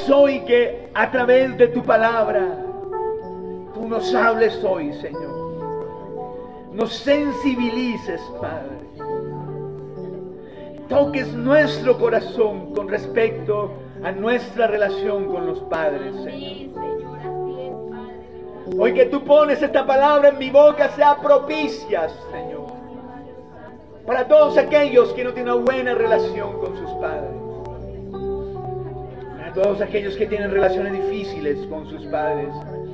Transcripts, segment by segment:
hoy que a través de tu palabra tú nos hables hoy, Señor. Nos sensibilices, Padre. Toques nuestro corazón con respecto a nuestra relación con los padres, Señor. Hoy que tú pones esta palabra en mi boca, sea propicia, Señor, para todos aquellos que no tienen una buena relación con sus padres, para todos aquellos que tienen relaciones difíciles con sus padres.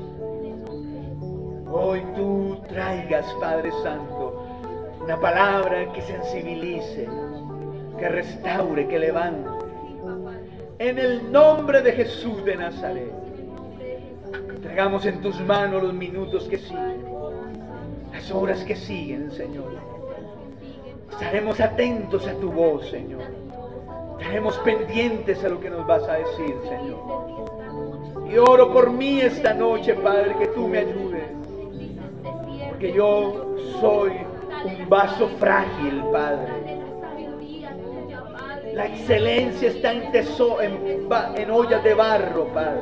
Hoy tú traigas, Padre Santo, una palabra que sensibilice, que restaure, que levante. En el nombre de Jesús de Nazaret, entregamos en tus manos los minutos que siguen, las horas que siguen, Señor. Estaremos atentos a tu voz, Señor. Estaremos pendientes a lo que nos vas a decir, Señor. Y oro por mí esta noche, Padre, que tú me ayudes. Porque yo soy un vaso frágil, Padre. La excelencia está en ollas de barro, Padre.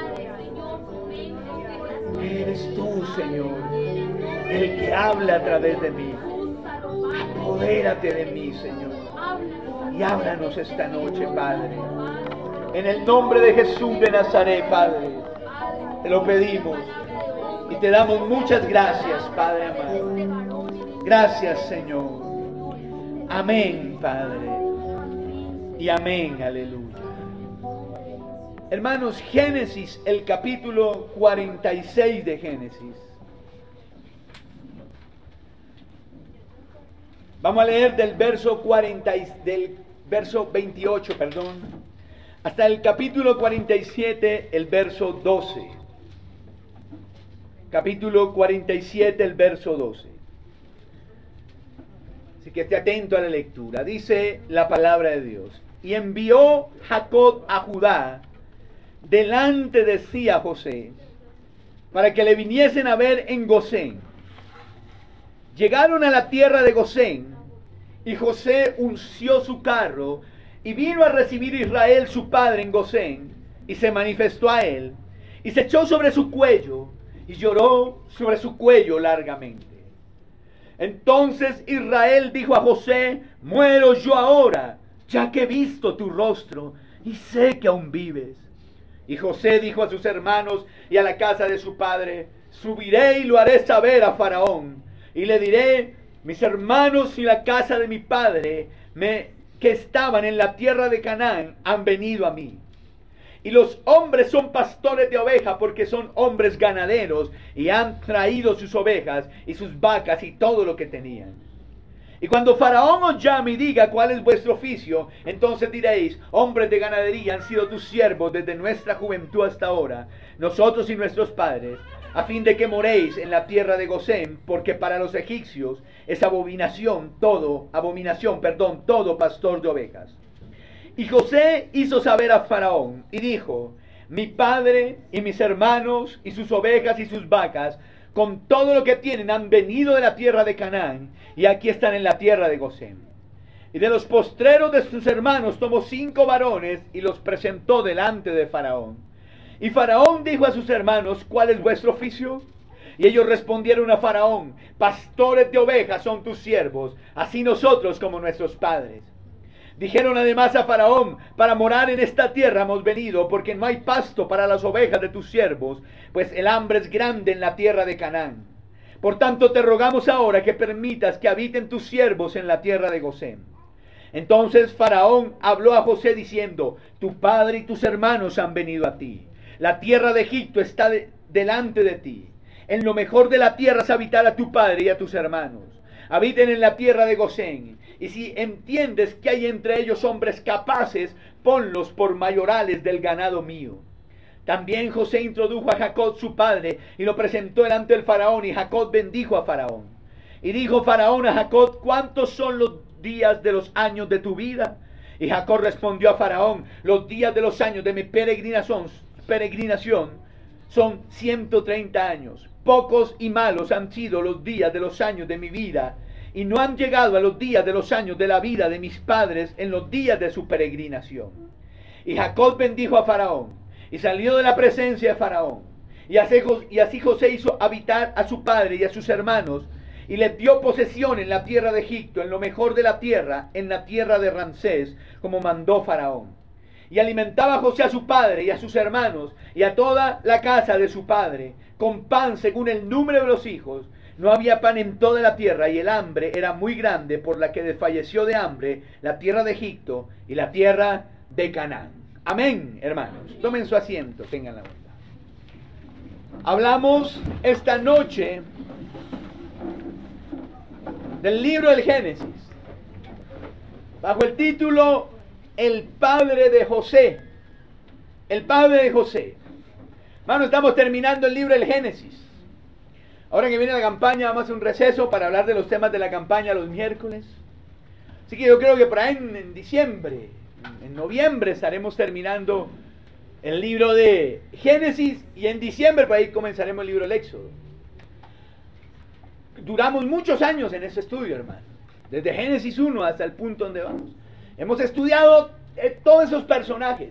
Eres tú, Señor, el que habla a través de mí. Apodérate de mí, Señor. Y háblanos esta noche, Padre. En el nombre de Jesús de Nazaret, Padre, te lo pedimos. Y te damos muchas gracias, Padre amado. Gracias, Señor. Amén, Padre. Y amén, aleluya. Hermanos, Génesis, el capítulo 46 de Génesis. Vamos a leer del verso 28, hasta el capítulo 47, el verso 12. Capítulo 47, el verso 12. Así que esté atento a la lectura. Dice la palabra de Dios: y envió Jacob a Judá delante de sí a José, para que le viniesen a ver en Gosén. Llegaron a la tierra de Gosén, y José unció su carro, y vino a recibir Israel su padre en Gosén, y se manifestó a él, y se echó sobre su cuello, y lloró sobre su cuello largamente. Entonces Israel dijo a José: muero yo ahora, ya que he visto tu rostro, y sé que aún vives. Y José dijo a sus hermanos y a la casa de su padre: subiré y lo haré saber a Faraón, y le diré: mis hermanos y la casa de mi padre que estaban en la tierra de Canaán han venido a mí. Y los hombres son pastores de ovejas, porque son hombres ganaderos, y han traído sus ovejas y sus vacas y todo lo que tenían. Y cuando Faraón os llame y diga cuál es vuestro oficio, entonces diréis: hombres de ganadería han sido tus siervos desde nuestra juventud hasta ahora, nosotros y nuestros padres, a fin de que moréis en la tierra de Gosén, porque para los egipcios es abominación todo pastor de ovejas. Y José hizo saber a Faraón y dijo: mi padre y mis hermanos y sus ovejas y sus vacas, con todo lo que tienen, han venido de la tierra de Canaán, y aquí están en la tierra de Gosén. Y de los postreros de sus hermanos tomó 5 varones y los presentó delante de Faraón. Y Faraón dijo a sus hermanos: ¿cuál es vuestro oficio? Y ellos respondieron a Faraón: pastores de ovejas son tus siervos, así nosotros como nuestros padres. Dijeron además a Faraón: para morar en esta tierra hemos venido, porque no hay pasto para las ovejas de tus siervos, pues el hambre es grande en la tierra de Canaán. Por tanto te rogamos ahora que permitas que habiten tus siervos en la tierra de Gosén. Entonces Faraón habló a José diciendo: tu padre y tus hermanos han venido a ti. La tierra de Egipto está delante de ti. En lo mejor de la tierra es habitar a tu padre y a tus hermanos. Habiten en la tierra de Gosén. Y si entiendes que hay entre ellos hombres capaces, ponlos por mayorales del ganado mío. También José introdujo a Jacob su padre y lo presentó delante del Faraón, y Jacob bendijo a Faraón. Y dijo Faraón a Jacob: ¿cuántos son los días de los años de tu vida? Y Jacob respondió a Faraón: los días de los años de mi peregrinación son 130 años. Pocos y malos han sido los días de los años de mi vida, y no han llegado a los días de los años de la vida de mis padres en los días de su peregrinación. Y Jacob bendijo a Faraón, y salió de la presencia de Faraón. Y así José hizo habitar a su padre y a sus hermanos, y les dio posesión en la tierra de Egipto, en lo mejor de la tierra, en la tierra de Ramsés, como mandó Faraón. Y alimentaba a José a su padre y a sus hermanos, y a toda la casa de su padre, con pan según el número de los hijos. No había pan en toda la tierra, y el hambre era muy grande, por la que desfalleció de hambre la tierra de Egipto y la tierra de Canaán. Amén, hermanos. Tomen su asiento, tengan la bondad. Hablamos esta noche del libro del Génesis, bajo el título El padre de José. El padre de José. Hermano, estamos terminando el libro del Génesis. Ahora que viene la campaña, vamos a hacer un receso para hablar de los temas de la campaña los miércoles. Así que yo creo que por ahí en diciembre, en noviembre, estaremos terminando el libro de Génesis, y en diciembre por ahí comenzaremos el libro del Éxodo. Duramos muchos años en ese estudio, hermano, desde Génesis 1 hasta el punto donde vamos. Hemos estudiado todos esos personajes,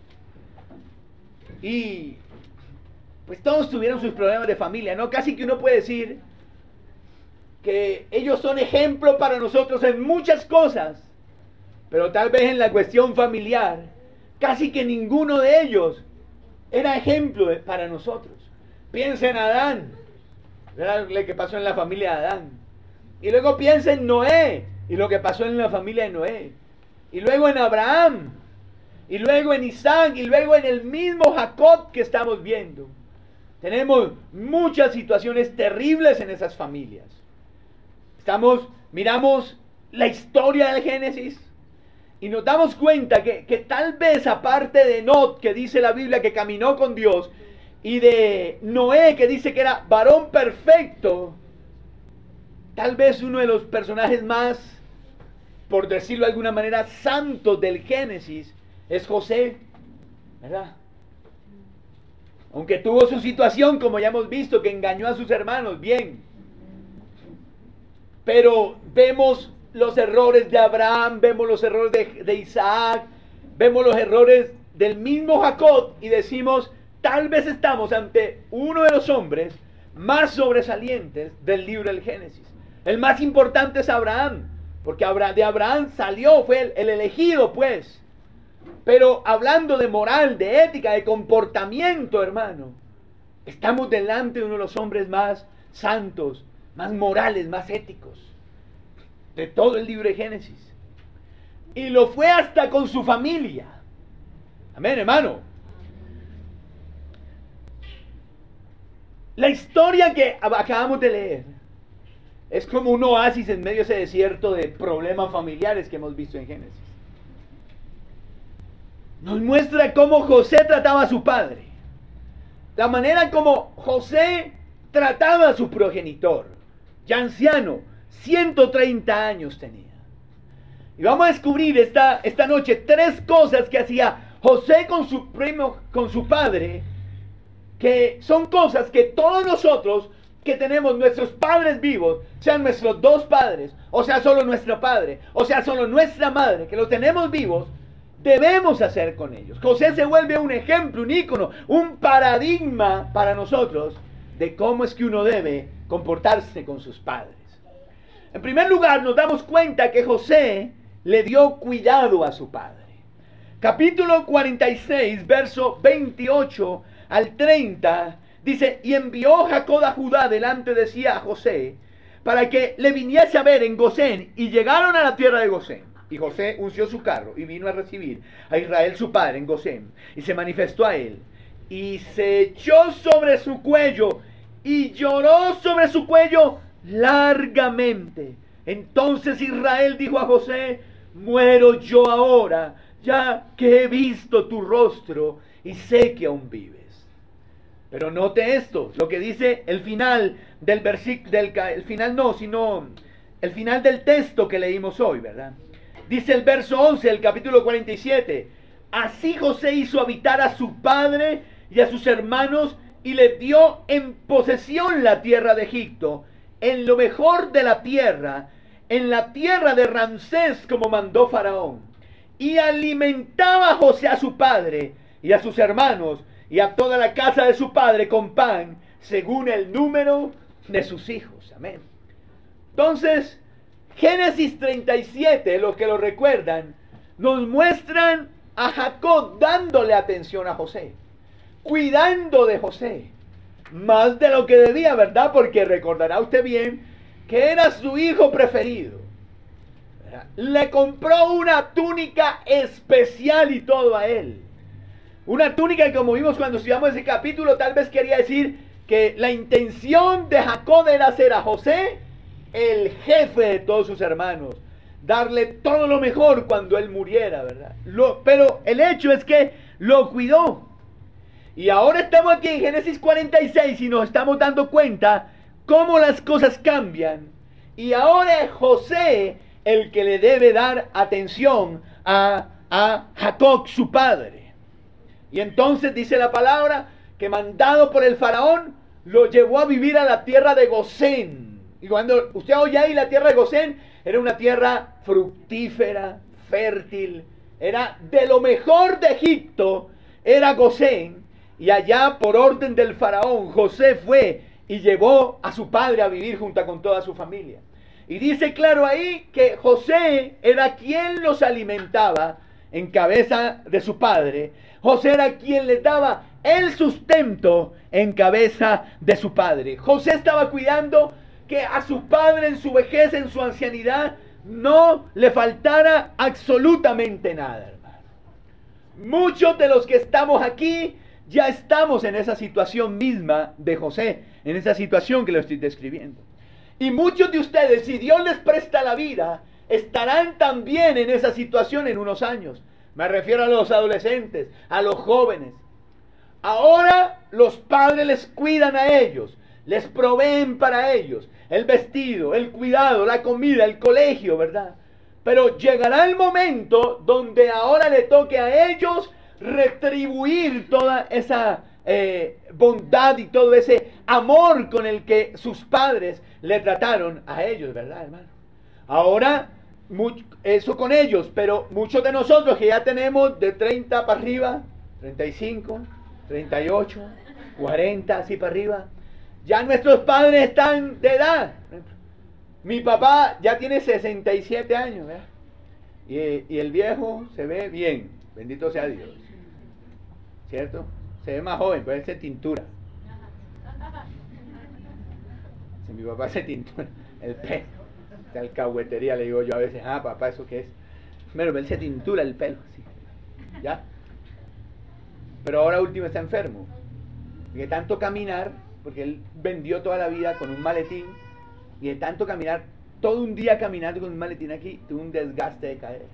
y pues todos tuvieron sus problemas de familia, ¿no? Casi que uno puede decir que ellos son ejemplo para nosotros en muchas cosas, pero tal vez en la cuestión familiar casi que ninguno de ellos era ejemplo para nosotros. Piensa en Adán, ¿verdad? Lo que pasó en la familia de Adán. Y luego piensa en Noé y lo que pasó en la familia de Noé. Y luego en Abraham. Y luego en Isaac. Y luego en el mismo Jacob que estamos viendo. Tenemos muchas situaciones terribles en esas familias. Miramos la historia del Génesis. Y nos damos cuenta que tal vez aparte de Enoc, que dice la Biblia que caminó con Dios, y de Noé, que dice que era varón perfecto, tal vez uno de los personajes más, por decirlo de alguna manera, santos del Génesis es José, ¿verdad? Aunque tuvo su situación, como ya hemos visto, que engañó a sus hermanos, bien. Pero vemos los errores de Abraham, vemos los errores de Isaac, vemos los errores del mismo Jacob, y decimos, tal vez estamos ante uno de los hombres más sobresalientes del libro del Génesis. El más importante es Abraham, porque de Abraham salió, fue el elegido, pues. Pero hablando de moral, de ética, de comportamiento, hermano, estamos delante de uno de los hombres más santos, más morales, más éticos de todo el libro de Génesis. Y lo fue hasta con su familia. Amén, hermano. La historia que acabamos de leer es como un oasis en medio de ese desierto de problemas familiares que hemos visto en Génesis. Nos muestra cómo José trataba a su padre, la manera como José trataba a su progenitor, ya anciano, 130 años tenía. Y vamos a descubrir esta noche 3 cosas que hacía José con su padre, que son cosas que todos nosotros que tenemos nuestros padres vivos, sean nuestros 2 padres, o sea solo nuestro padre, o sea solo nuestra madre, que los tenemos vivos, debemos hacer con ellos. José se vuelve un ejemplo, un ícono, un paradigma para nosotros de cómo es que uno debe comportarse con sus padres. En primer lugar, nos damos cuenta que José le dio cuidado a su padre. Capítulo 46, verso 28 al 30, dice, y envió Jacob a Judá delante de sí a José, para que le viniese a ver en Gosén, y llegaron a la tierra de Gosén. Y José unció su carro y vino a recibir a Israel su padre en Gosén, y se manifestó a él, y se echó sobre su cuello, y lloró sobre su cuello largamente. Entonces Israel dijo a José, muero yo ahora, ya que he visto tu rostro, y sé que aún vives. Pero note esto, lo que dice el final del versículo, el final del texto que leímos hoy, ¿verdad? Dice el verso 11 del capítulo 47, así José hizo habitar a su padre y a sus hermanos, y les dio en posesión la tierra de Egipto, en lo mejor de la tierra, en la tierra de Ramsés, como mandó Faraón. Y alimentaba a José a su padre y a sus hermanos y a toda la casa de su padre con pan según el número de sus hijos. Amén. Entonces, Génesis 37, los que lo recuerdan, nos muestran a Jacob dándole atención a José, cuidando de José, más de lo que debía, ¿verdad? Porque recordará usted bien que era su hijo preferido. Le compró una túnica especial y todo a él. Una túnica que, como vimos cuando estudiamos ese capítulo, tal vez quería decir que la intención de Jacob era hacer a José el jefe de todos sus hermanos, darle todo lo mejor cuando él muriera, ¿verdad? Pero el hecho es que lo cuidó. Y ahora estamos aquí en Génesis 46 y nos estamos dando cuenta cómo las cosas cambian. Y ahora es José el que le debe dar atención a Jacob, su padre. Y entonces dice la palabra que mandado por el faraón, lo llevó a vivir a la tierra de Gosén. Y cuando usted oye ahí la tierra de Gosén, era una tierra fructífera, fértil, era de lo mejor de Egipto, era Gosén. Y allá, por orden del faraón, José fue y llevó a su padre a vivir junto con toda su familia. Y dice claro ahí que José era quien los alimentaba en cabeza de su padre. José era quien les daba el sustento en cabeza de su padre. José estaba cuidando que a su padre en su vejez, en su ancianidad, no le faltara absolutamente nada, hermano. Muchos de los que estamos aquí ya estamos en esa situación misma de José, en esa situación que lo estoy describiendo. Y muchos de ustedes, si Dios les presta la vida, estarán también en esa situación en unos años. Me refiero a los adolescentes, a los jóvenes. Ahora los padres les cuidan a ellos, les proveen para ellos el vestido, el cuidado, la comida, el colegio, ¿verdad? Pero llegará el momento donde ahora le toque a ellos retribuir toda esa bondad y todo ese amor con el que sus padres le trataron a ellos, ¿verdad, hermano? Ahora, eso con ellos, pero muchos de nosotros que ya tenemos de 30 para arriba, 35, 38, 40, así para arriba, ya nuestros padres están de edad. Mi papá ya tiene 67 años, ¿verdad? Y el viejo se ve bien, bendito sea Dios, ¿cierto? Se ve más joven, pero él se tintura. Si mi papá se tintura el pelo, de alcahuetería, le digo yo a veces, papá, ¿eso qué es? Bueno, él se tintura el pelo, así, ¿ya? Pero ahora último está enfermo, y de tanto caminar, porque él vendió toda la vida con un maletín, y de tanto caminar, todo un día caminando con un maletín aquí, tuvo un desgaste de cadera.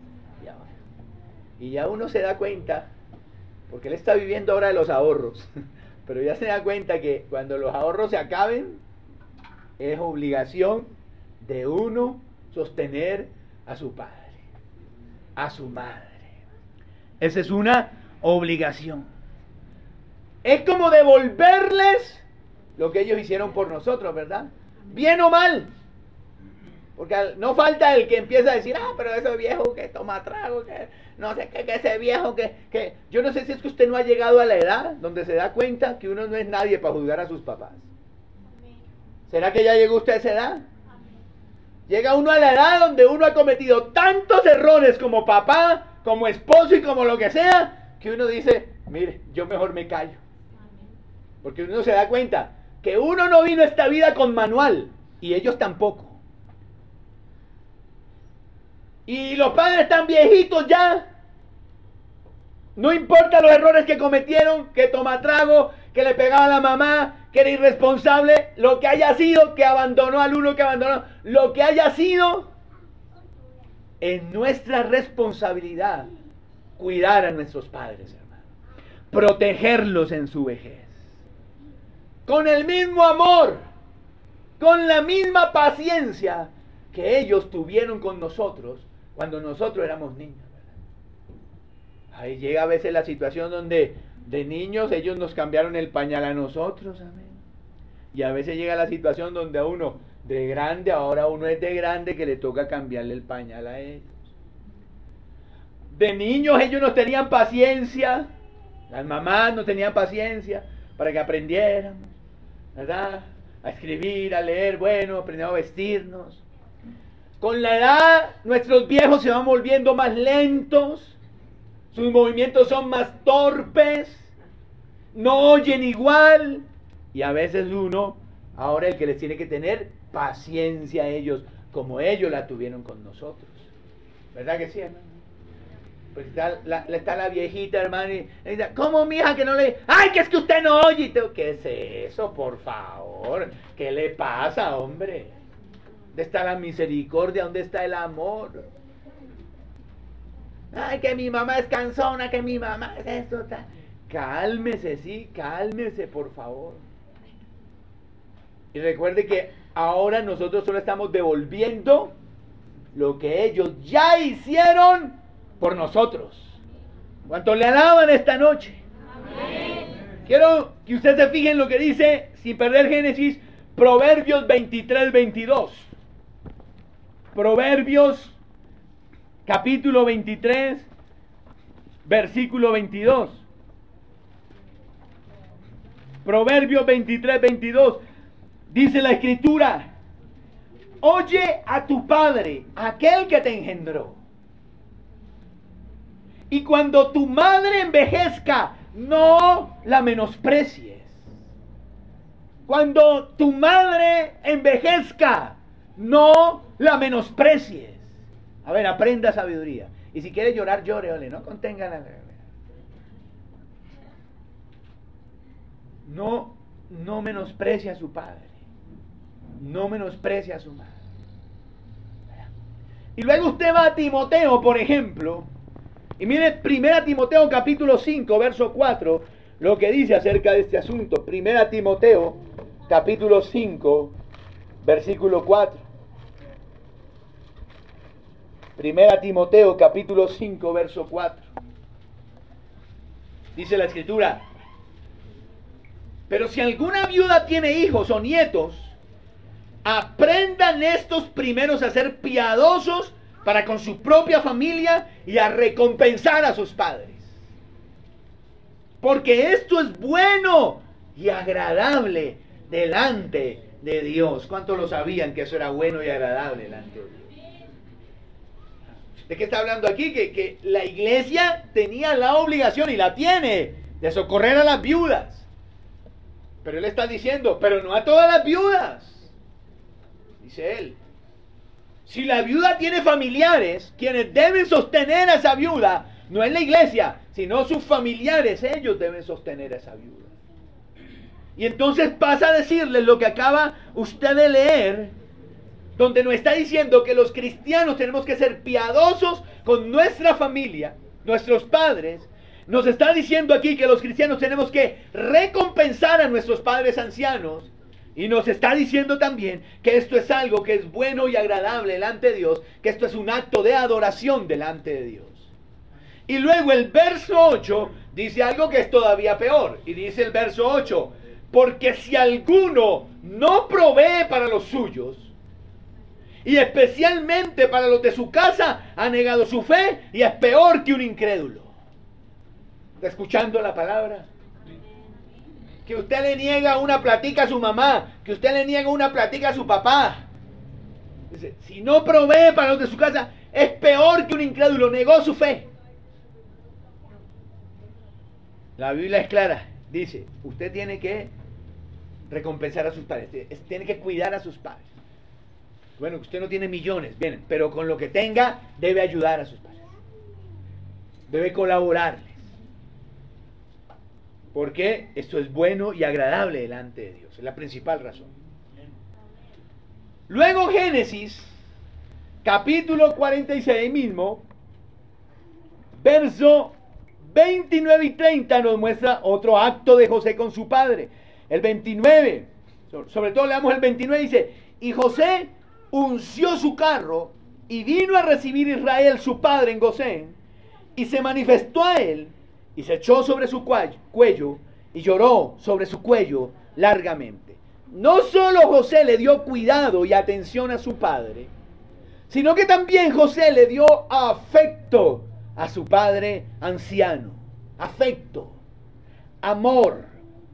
Y ya uno se da cuenta, porque él está viviendo ahora de los ahorros, pero ya se da cuenta que cuando los ahorros se acaben, es obligación de uno sostener a su padre, a su madre. Esa es una obligación. Es como devolverles lo que ellos hicieron por nosotros, ¿verdad? Bien o mal. Porque no falta el que empieza a decir, pero ese viejo que toma trago, que no sé qué, que ese viejo que... Yo no sé si es que usted no ha llegado a la edad donde se da cuenta que uno no es nadie para juzgar a sus papás. ¿Será que ya llegó usted a esa edad? Llega uno a la edad donde uno ha cometido tantos errores como papá, como esposo y como lo que sea, que uno dice, mire, yo mejor me callo. Porque uno se da cuenta que uno no vino a esta vida con manual, y ellos tampoco. Y los padres están viejitos ya. No importa los errores que cometieron, que toma trago, que le pegaba a la mamá, que era irresponsable, lo que haya sido, que abandonó al uno, que abandonó, lo que haya sido, es nuestra responsabilidad cuidar a nuestros padres, hermano. Protegerlos en su vejez. Con el mismo amor, con la misma paciencia que ellos tuvieron con nosotros cuando nosotros éramos niños, ¿verdad? Ahí llega a veces la situación donde de niños ellos nos cambiaron el pañal a nosotros, amén. Y a veces llega la situación donde a uno de grande, ahora uno es de grande que le toca cambiarle el pañal a ellos. De niños ellos no tenían paciencia Las mamás no tenían paciencia para que aprendiéramos, ¿verdad? A escribir, a leer, bueno, aprendemos a vestirnos. Con la edad, nuestros viejos se van volviendo más lentos, sus movimientos son más torpes, no oyen igual, y a veces uno, ahora el que les tiene que tener paciencia a ellos, como ellos la tuvieron con nosotros. ¿Verdad que sí, hermano? Pues está la viejita, hermano, y dice, ¿cómo, mija, que no le...? ¡Ay, que es que usted no oye! ¿Qué es eso, por favor? ¿Qué le pasa, hombre? ¿Dónde está la misericordia? ¿Dónde está el amor? Ay, que mi mamá es cansona, que mi mamá es esto. Cálmese, sí, cálmese, por favor. Y recuerde que ahora nosotros solo estamos devolviendo lo que ellos ya hicieron por nosotros. ¿Cuántos le alaban esta noche? Amén. Quiero que usted se fije en lo que dice, sin perder Génesis, Proverbios 23-22. Proverbios capítulo 23, versículo 22. Proverbios 23-22. Dice la Escritura: oye a tu padre, aquel que te engendró. Y cuando tu madre envejezca, no la menosprecies. Cuando tu madre envejezca, no la menosprecies. A ver, aprenda sabiduría. Y si quiere llorar, llore, ole, no contenga la... No menosprecie a su padre. No menosprecie a su madre. Y luego usted va a Timoteo, por ejemplo, y mire 1 Timoteo capítulo 5, verso 4, lo que dice acerca de este asunto. 1 Timoteo capítulo 5, versículo 4. 1 Timoteo capítulo 5, verso 4. Dice la Escritura: pero si alguna viuda tiene hijos o nietos, aprendan estos primeros a ser piadosos para con su propia familia y a recompensar a sus padres. Porque esto es bueno y agradable delante de Dios. ¿Cuántos lo sabían que eso era bueno y agradable delante de Dios? ¿De qué está hablando aquí? Que la iglesia tenía la obligación, y la tiene, de socorrer a las viudas. Pero él está diciendo, pero no a todas las viudas. Dice él, si la viuda tiene familiares, quienes deben sostener a esa viuda, no es la iglesia, sino sus familiares, ellos deben sostener a esa viuda. Y entonces pasa a decirles lo que acaba usted de leer, donde nos está diciendo que los cristianos tenemos que ser piadosos con nuestra familia, nuestros padres. Nos está diciendo aquí que los cristianos tenemos que recompensar a nuestros padres ancianos. Y nos está diciendo también que esto es algo que es bueno y agradable delante de Dios, que esto es un acto de adoración delante de Dios. Y luego el verso 8 dice algo que es todavía peor. Y dice el verso 8, porque si alguno no provee para los suyos, y especialmente para los de su casa, ha negado su fe y es peor que un incrédulo. ¿Está escuchando la palabra? Que usted le niega una platica a su mamá, que usted le niega una platica a su papá. Dice, si no provee para los de su casa, es peor que un incrédulo, negó su fe. La Biblia es clara, dice, usted tiene que recompensar a sus padres, tiene que cuidar a sus padres. Bueno, usted no tiene millones, bien, pero con lo que tenga debe ayudar a sus padres. Debe colaborarles. Porque esto es bueno y agradable delante de Dios. Es la principal razón. Luego Génesis, capítulo 46 mismo, verso 29 y 30 nos muestra otro acto de José con su padre. El 29, sobre todo leamos el 29, dice, y José unció su carro y vino a recibir Israel su padre en Gosén, y se manifestó a él, y se echó sobre su cuello y lloró sobre su cuello largamente. No solo José le dio cuidado y atención a su padre, sino que también José le dio afecto a su padre anciano. Afecto. amor.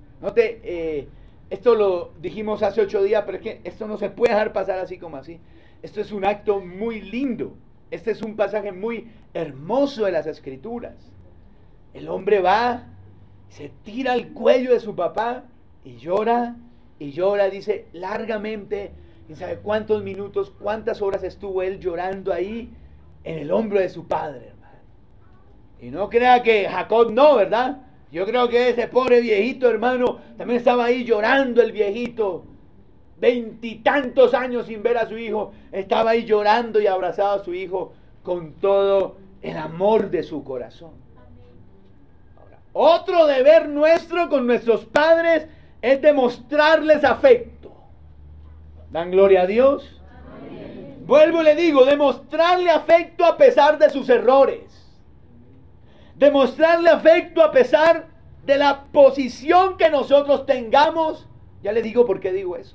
Esto lo dijimos hace 8 días, pero es que esto no se puede dejar pasar así como así. Esto es un acto muy lindo. Este es un pasaje muy hermoso de las Escrituras. El hombre va, se tira al cuello de su papá y llora, dice largamente. ¿Quién sabe cuántos minutos, cuántas horas estuvo él llorando ahí en el hombro de su padre, hermano? Y no crea que Jacob no, ¿verdad? Yo creo que ese pobre viejito, hermano, también estaba ahí llorando el viejito. 20 y tantos años sin ver a su hijo. Estaba ahí llorando y abrazado a su hijo con todo el amor de su corazón. Ahora, otro deber nuestro con nuestros padres es demostrarles afecto. ¿Dan gloria a Dios? Amén. Vuelvo y le digo, demostrarle afecto a pesar de sus errores. Demostrarle afecto a pesar de la posición que nosotros tengamos. Ya le digo por qué digo eso.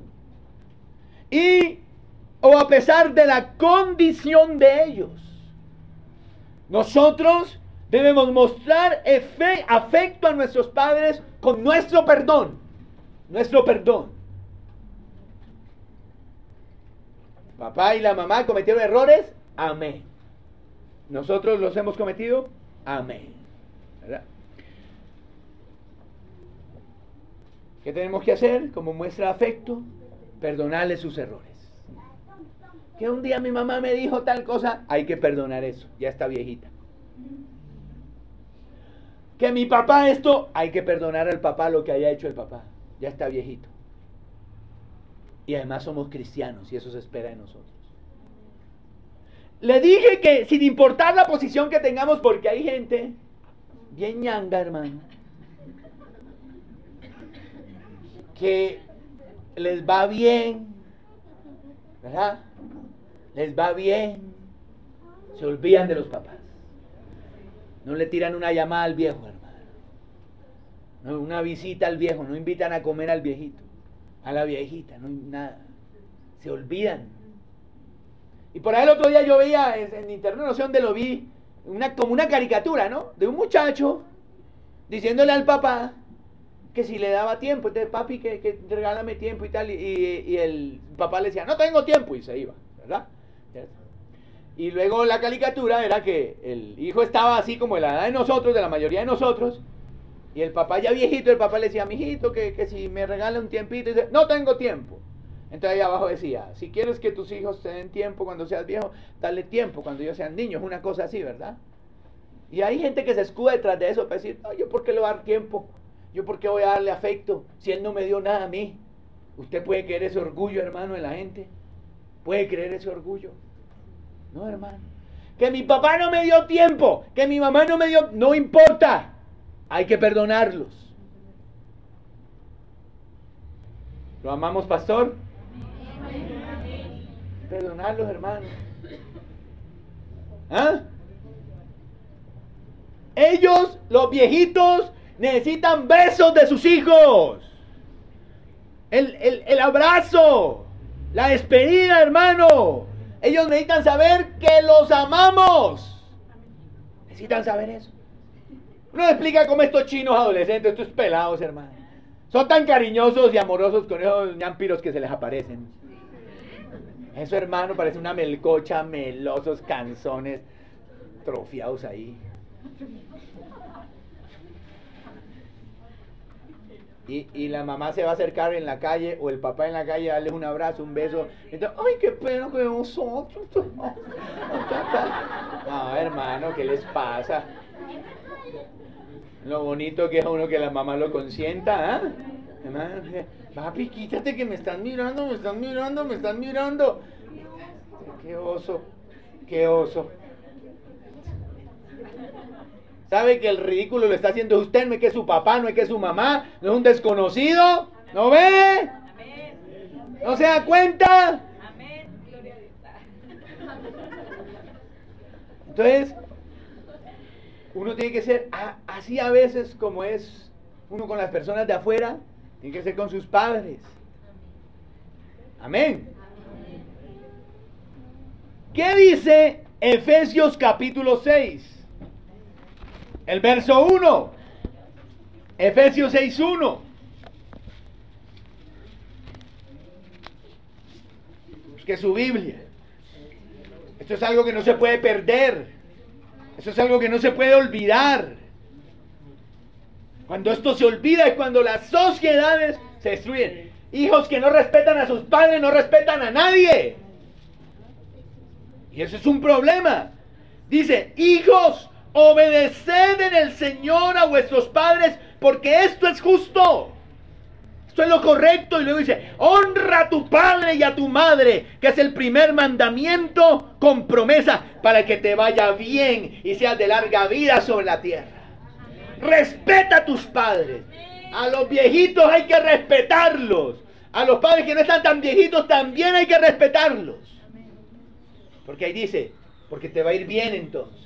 O a pesar de la condición de ellos. Nosotros debemos mostrar afecto a nuestros padres con nuestro perdón. Nuestro perdón. Papá y la mamá cometieron errores. Amén. Nosotros los hemos cometido. Amén. ¿Verdad? ¿Qué tenemos que hacer como muestra de afecto? Perdonarle sus errores. Que un día mi mamá me dijo tal cosa, hay que perdonar eso, ya está viejita. Que mi papá esto, hay que perdonar al papá lo que haya hecho el papá, ya está viejito. Y además somos cristianos y eso se espera de nosotros. Le dije que sin importar la posición que tengamos, porque hay gente bien ñanga, hermano, que les va bien, ¿verdad? Les va bien, se olvidan de los papás. No le tiran una llamada al viejo, hermano. No, una visita al viejo, no invitan a comer al viejito, a la viejita, no nada. Se olvidan. Y por ahí el otro día yo veía en internet, no sé dónde lo vi, como una caricatura, ¿no? De un muchacho diciéndole al papá que si le daba tiempo, entonces papi, que regálame tiempo y tal, y el papá le decía, no tengo tiempo, y se iba, ¿verdad? Y luego la caricatura era que el hijo estaba así como de la edad de nosotros, de la mayoría de nosotros, y el papá ya viejito, el papá le decía, mijito, que si me regala un tiempito, y dice, no tengo tiempo. Entonces ahí abajo decía, si quieres que tus hijos te den tiempo cuando seas viejo, dale tiempo cuando ellos sean niños, una cosa así, ¿verdad? Y hay gente que se escuda detrás de eso para decir, no, yo por qué le voy a dar tiempo, yo por qué voy a darle afecto, si él no me dio nada a mí. Usted puede creer ese orgullo, hermano, en la gente, puede creer ese orgullo. No, hermano, que mi papá no me dio tiempo, que mi mamá no me dio, no importa, hay que perdonarlos. ¿Lo amamos, pastor? Perdonarlos, hermano. ¿Ah? Ellos, los viejitos, necesitan besos de sus hijos. El abrazo, la despedida, hermano. Ellos necesitan saber que los amamos. Necesitan saber eso. Uno explica cómo estos chinos adolescentes, estos pelados, hermano, son tan cariñosos y amorosos con esos ñampiros que se les aparecen. Eso, hermano, parece una melcocha, melosos, canzones, trofiados ahí. Y la mamá se va a acercar en la calle, o el papá en la calle, a darles un abrazo, un beso. Entonces, ¡ay, qué pena que nosotros! No, hermano, ¿qué les pasa? Lo bonito que es a uno que la mamá lo consienta, ¿ah? Hermano, papi, quítate que me están mirando, me están mirando, me están mirando. Qué oso, qué oso. ¿Sabe que el ridículo lo está haciendo usted? No es que es su papá, no es que es su mamá, no es un desconocido. ¿No ve? ¿No se da cuenta? Entonces, uno tiene que ser así a veces como es uno con las personas de afuera, tiene que ser con sus padres. Amén. ¿Qué dice Efesios capítulo 6? El verso 1. Efesios 6:1. Busque su Biblia. Esto es algo que no se puede perder. Esto es algo que no se puede olvidar. Cuando esto se olvida es cuando las sociedades se destruyen. Hijos que no respetan a sus padres no respetan a nadie. Y eso es un problema. Dice, hijos, obedeced en el Señor a vuestros padres, porque esto es justo. Esto es lo correcto. Y luego dice, honra a tu padre y a tu madre, que es el primer mandamiento con promesa, para que te vaya bien y seas de larga vida sobre la tierra. Respeta a tus padres. A los viejitos hay que respetarlos. A los padres que no están tan viejitos también hay que respetarlos. Porque ahí dice, porque te va a ir bien entonces.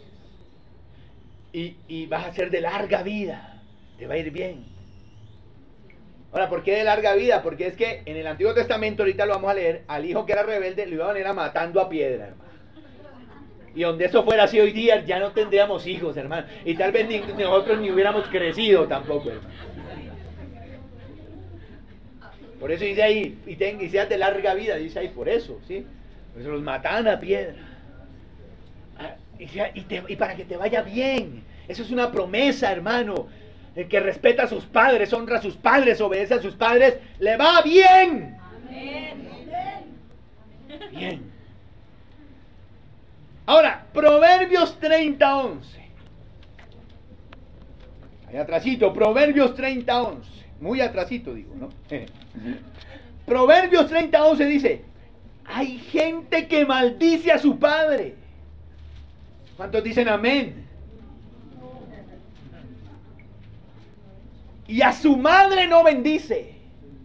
Y vas a ser de larga vida. Te va a ir bien. Ahora, ¿por qué de larga vida? Porque es que en el Antiguo Testamento, ahorita lo vamos a leer, al hijo que era rebelde lo iban a ir matando a piedra, hermano. Y donde eso fuera así hoy día, ya no tendríamos hijos, hermano. Y tal vez nosotros ni hubiéramos crecido tampoco, hermano. Por eso dice ahí, y seas de larga vida, dice ahí, por eso, ¿sí? Por eso los matan a piedra. Y para que te vaya bien. Eso es una promesa, hermano. El que respeta a sus padres, honra a sus padres, obedece a sus padres, le va bien. Amén. Bien. Ahora, Proverbios 30:11. Ahí atrasito, Proverbios 30:11. Muy atrasito, digo, ¿no? Proverbios 30:11 dice, hay gente que maldice a su padre. ¿Cuántos dicen amén? Y a su madre no bendice.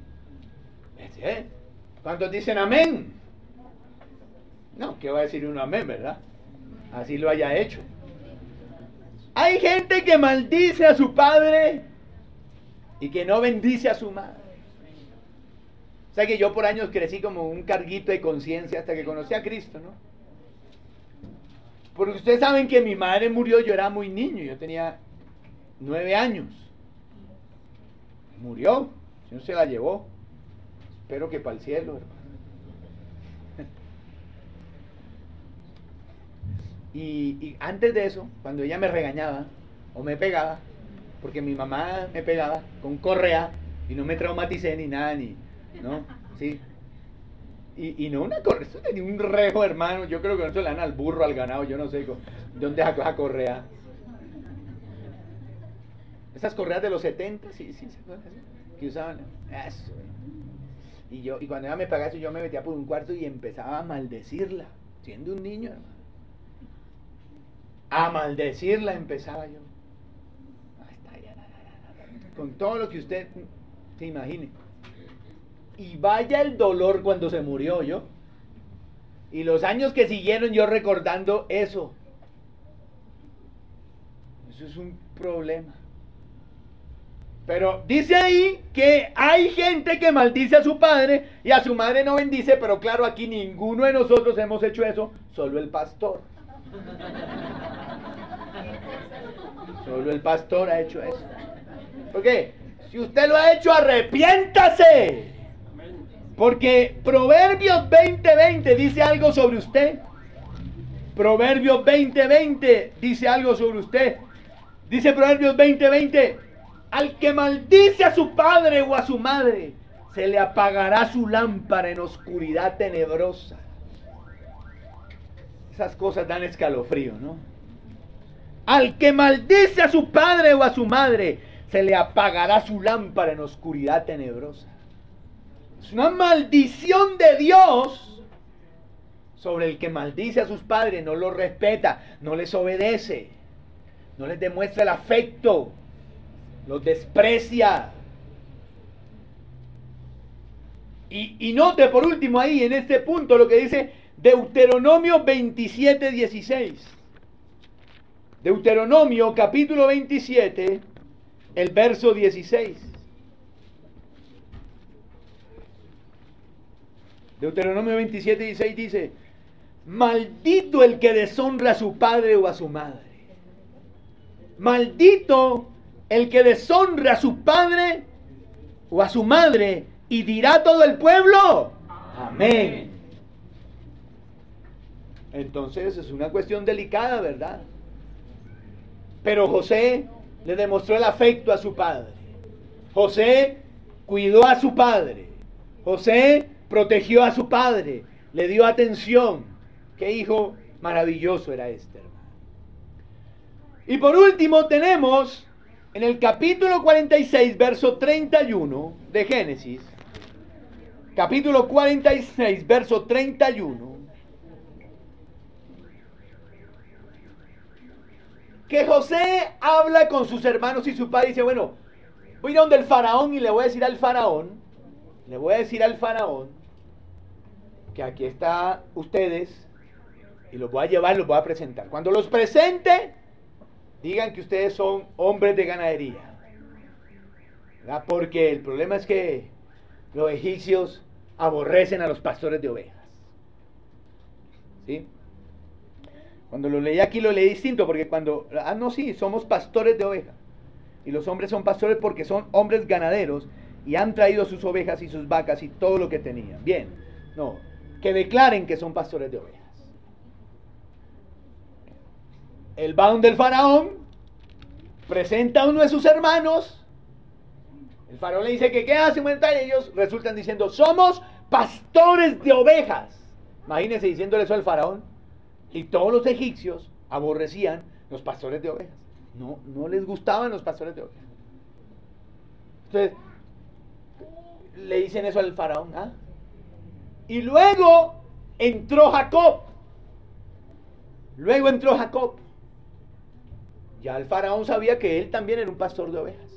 ¿Cuántos dicen amén? No, ¿qué va a decir uno amén, verdad? Así lo haya hecho. Hay gente que maldice a su padre y que no bendice a su madre. O sea que yo por años crecí como un carguito de conciencia hasta que conocí a Cristo, ¿no? Porque ustedes saben que mi madre murió, yo era muy niño, yo tenía 9 años. Murió, el Señor se la llevó. Espero que para el cielo, hermano. Y antes de eso, cuando ella me regañaba o me pegaba, porque mi mamá me pegaba con correa y no me traumaticé ni nada, ¿no? Sí. Y no una correa, eso tenía un rejo, hermano. Yo creo que no se le dan al burro, al ganado, yo no sé de dónde sacó esa correa. Esas correas de los 70, sí, ¿se acuerdan? Que usaban eso. Y cuando ella me pegaba eso, yo me metía por un cuarto y empezaba a maldecirla, siendo un niño, hermano. A maldecirla empezaba yo. Con todo lo que usted se imagine. Y vaya el dolor cuando se murió yo. Y los años que siguieron yo recordando eso. Eso es un problema. Pero dice ahí que hay gente que maldice a su padre y a su madre no bendice, pero claro, aquí ninguno de nosotros hemos hecho eso, solo el pastor. Solo el pastor ha hecho eso. ¿Por qué? Si usted lo ha hecho, arrepiéntase. Porque Proverbios 20:20 dice algo sobre usted. Proverbios 20:20 dice algo sobre usted. Dice Proverbios 20:20, al que maldice a su padre o a su madre, se le apagará su lámpara en oscuridad tenebrosa. Esas cosas dan escalofrío, ¿no? Al que maldice a su padre o a su madre, se le apagará su lámpara en oscuridad tenebrosa. Es una maldición de Dios sobre el que maldice a sus padres, no los respeta, no les obedece, no les demuestra el afecto, los desprecia. Y note por último ahí en este punto lo que dice Deuteronomio 27:16. Deuteronomio capítulo 27, el verso 16. Deuteronomio 27:16 dice, maldito el que deshonra a su padre o a su madre. Maldito el que deshonra a su padre o a su madre, y dirá todo el pueblo, amén. Entonces es una cuestión delicada, ¿verdad? Pero José le demostró el afecto a su padre. José cuidó a su padre. José protegió a su padre. Le dio atención. Qué hijo maravilloso era este, hermano. Y por último tenemos en el capítulo 46, verso 31 de Génesis. Capítulo 46, verso 31. Que José habla con sus hermanos y su padre y dice, bueno, voy a ir a donde el faraón y le voy a decir al faraón, que aquí está ustedes y los voy a llevar, los voy a presentar. Cuando los presente, digan que ustedes son hombres de ganadería, ¿verdad? Porque el problema es que los egipcios aborrecen a los pastores de ovejas. ¿Sí? Cuando lo leí aquí lo leí distinto, porque cuando, sí, somos pastores de ovejas. Y los hombres son pastores porque son hombres ganaderos y han traído sus ovejas y sus vacas y todo lo que tenían. Bien, no, que declaren que son pastores de ovejas. Él va donde el faraón, presenta a uno de sus hermanos, el faraón le dice que qué hace, y ellos resultan diciendo, somos pastores de ovejas. Imagínense diciéndole eso al faraón. Y todos los egipcios aborrecían los pastores de ovejas. No les gustaban los pastores de ovejas. Entonces, le dicen eso al faraón. ¿Ah? Y luego entró Jacob. Ya el faraón sabía que él también era un pastor de ovejas.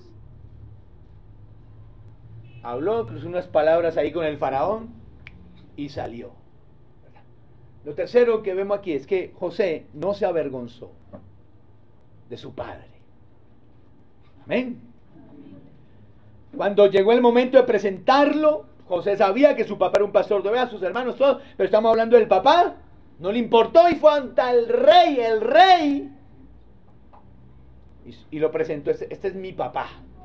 Habló, cruzó unas palabras ahí con el faraón y salió. Lo tercero que vemos aquí es que José no se avergonzó de su padre. Amén. Cuando llegó el momento de presentarlo, José sabía que su papá era un pastor de ovejas, sus hermanos todos, pero estamos hablando del papá. No le importó y fue ante el rey, y lo presentó. Este es mi papá.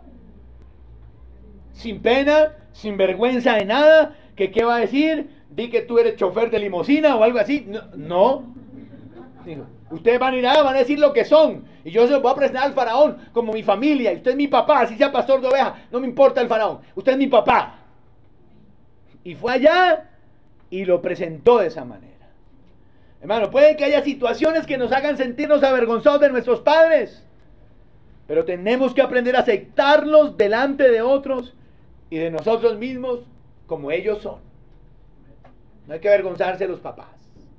Sin pena, sin vergüenza de nada, que qué va a decir, di que tú eres chofer de limusina o algo así. No. Ustedes van a ir allá, van a decir lo que son, y yo se los voy a presentar al faraón como mi familia, y usted es mi papá, así sea pastor de ovejas, no me importa el faraón, usted es mi papá. Y fue allá y lo presentó de esa manera. Hermano, puede que haya situaciones que nos hagan sentirnos avergonzados de nuestros padres, pero tenemos que aprender a aceptarlos delante de otros y de nosotros mismos como ellos son. No hay que avergonzarse de los papás.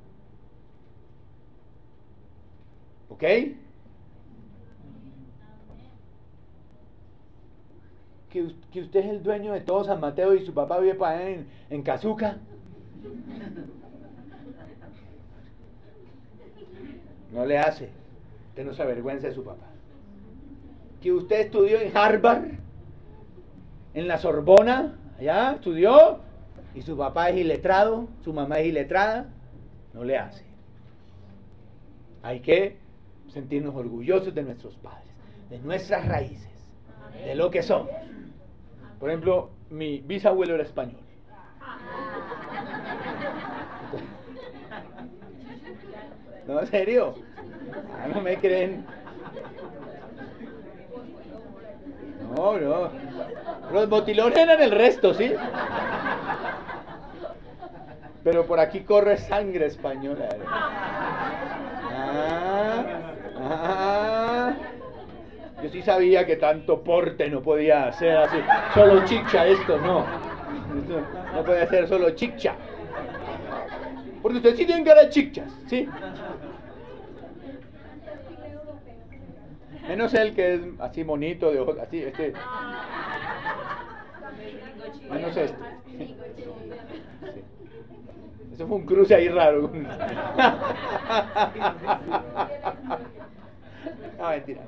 ¿Ok? Que usted es el dueño de todo San Mateo y su papá vive para allá en Cazuca. No le hace. Usted no se avergüenza de su papá. Que usted estudió en Harvard, en la Sorbona, allá estudió, y su papá es iletrado, su mamá es iletrada. No le hace. Hay que sentirnos orgullosos de nuestros padres, de nuestras raíces, de lo que somos. Por ejemplo, mi bisabuelo era español. No, en serio. No me creen. No. Los botilones eran el resto, ¿sí? Pero por aquí corre sangre española. Yo sí sabía que tanto porte no podía ser así. Solo chicha esto, no. No puede ser solo chicha. Porque ustedes sí tienen cara de chichas, ¿sí? Menos el que es así bonito, de ojos, así, menos este. ¿Sí? Eso fue un cruce ahí raro. No, mentira.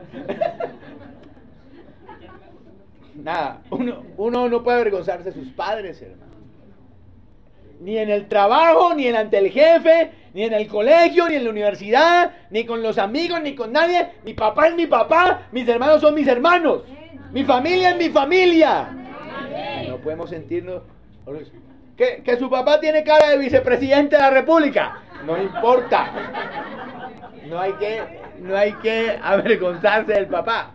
Nada, uno no puede avergonzarse de sus padres, hermano. Ni en el trabajo, ni ante el jefe, ni en el colegio, ni en la universidad, ni con los amigos, ni con nadie. Mi papá es mi papá, mis hermanos son mis hermanos, mi familia es mi familia. No podemos sentirnos... Que su papá tiene cara de vicepresidente de la República. No importa. No hay que avergonzarse del papá.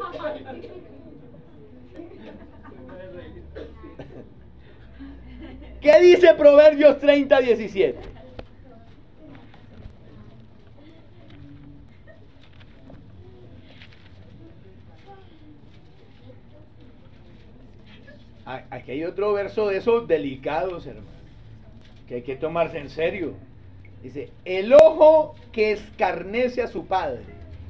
¿Qué dice Proverbios 30:17? Aquí hay otro verso de esos delicados, hermano, que hay que tomarse en serio. Dice, el ojo que escarnece a su padre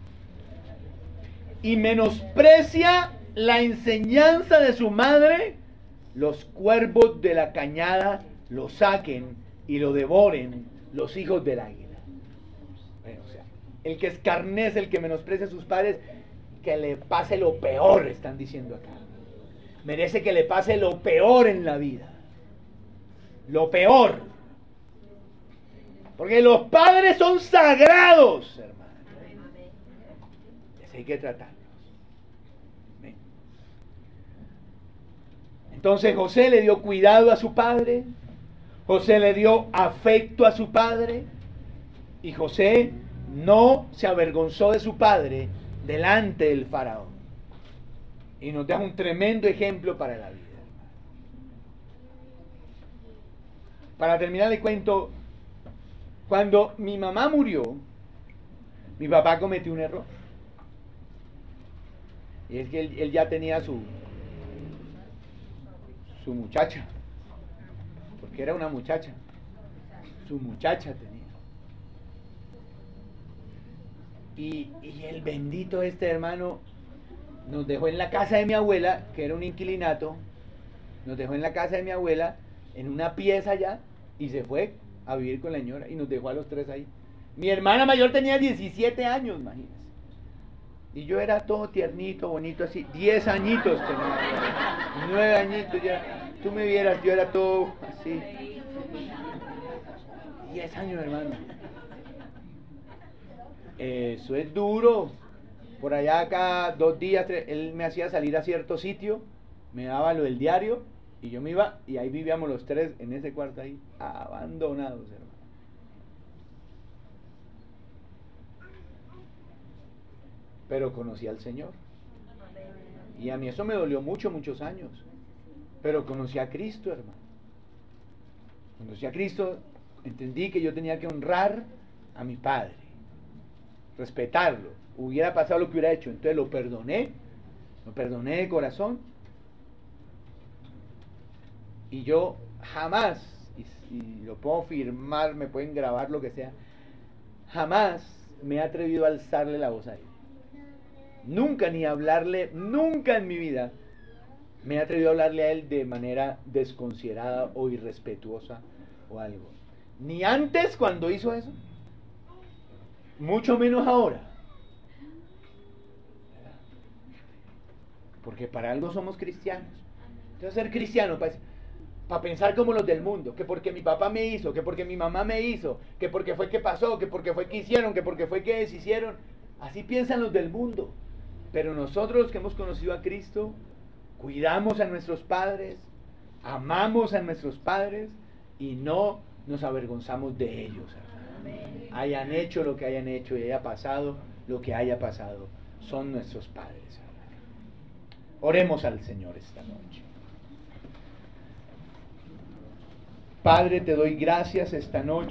y menosprecia la enseñanza de su madre, los cuervos de la cañada lo saquen y lo devoren los hijos del águila. Bueno, o sea, el que escarnece, el que menosprecia a sus padres, que le pase lo peor, están diciendo acá. Merece que le pase lo peor en la vida. Lo peor. Porque los padres son sagrados, hermano. Así hay que tratarlos. ¿Ven? Entonces José le dio cuidado a su padre. José le dio afecto a su padre. Y José no se avergonzó de su padre delante del faraón. Y nos deja un tremendo ejemplo para la vida. Para terminar le cuento, cuando mi mamá murió, mi papá cometió un error. Y es que él ya tenía su muchacha, porque era una muchacha, su muchacha tenía. Y el bendito hermano nos dejó en la casa de mi abuela, que era un inquilinato, nos dejó en la casa de mi abuela, en una pieza allá, y se fue a vivir con la señora, y nos dejó a los tres ahí. Mi hermana mayor tenía 17 años, imagínense. Y yo era todo tiernito, bonito, así, 10 añitos tenía, 9 añitos ya. Tú me vieras, yo era todo así. 10 años, hermano. Eso es duro. Por allá cada 2 días, él me hacía salir a cierto sitio, me daba lo del diario, y yo me iba, y ahí vivíamos los tres en ese cuarto ahí, abandonados, hermano. Pero conocí al Señor. Y a mí eso me dolió muchos años. Pero conocí a Cristo, hermano. Conocí a Cristo, entendí que yo tenía que honrar a mi padre, respetarlo. Hubiera pasado lo que hubiera hecho, entonces lo perdoné de corazón. Y yo jamás, y lo puedo firmar, me pueden grabar lo que sea, jamás me he atrevido a alzarle la voz a él. Nunca, ni hablarle, nunca en mi vida me he atrevido a hablarle a él de manera desconsiderada o irrespetuosa o algo. Ni antes cuando hizo eso, mucho menos ahora. Porque para algo somos cristianos. Entonces ser cristiano para pensar como los del mundo, que porque mi papá me hizo, que porque mi mamá me hizo, que porque fue que pasó, que porque fue que hicieron, que porque fue que deshicieron. Así piensan los del mundo. Pero nosotros que hemos conocido a Cristo, cuidamos a nuestros padres, amamos a nuestros padres y no nos avergonzamos de ellos, hermano. Hayan hecho lo que hayan hecho y haya pasado lo que haya pasado, son nuestros padres, hermano. Oremos al Señor esta noche. Padre, te doy gracias esta noche.